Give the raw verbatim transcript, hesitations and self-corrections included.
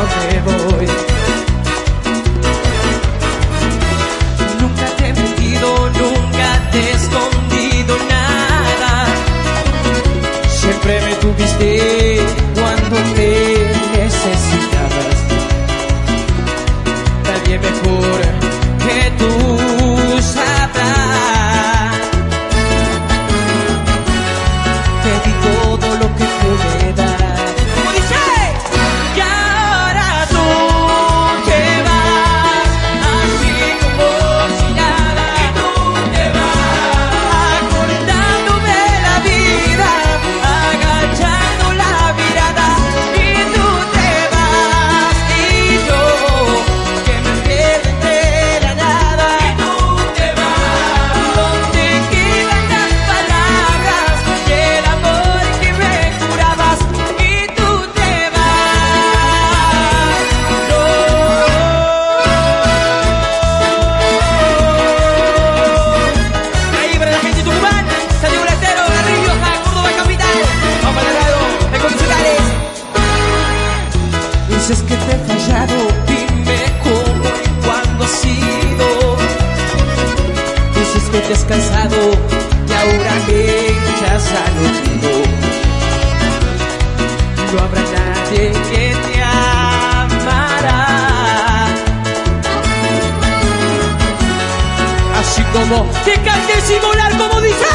me voy. Nunca te he mentido, nunca te he escondido nada. Siempre me tuviste cuando me necesitabas. Nadie mejor que tú sabrá. Te di todo lo que pude dar. Como dice, y ahora tú te vas, así como si nada. Y tú te vas, acordándome la vida, agachando la mirada. Y tú te vas, y yo que me pierdo entre la nada. Y tú te vas, donde quedan las palabras y el amor que me jurabas. Y tú te vas, no. Ahí para la gente de Tucumán, Santiago del Estero, La Rioja, Córdoba capital. Vamos al lado, de condicionales. Dices que te he fallado, dime cómo y cuándo ha sido. Dices que te has cansado y ahora me echas al olvido. No habrá nadie que te amará, así como te cantes y volar como dice.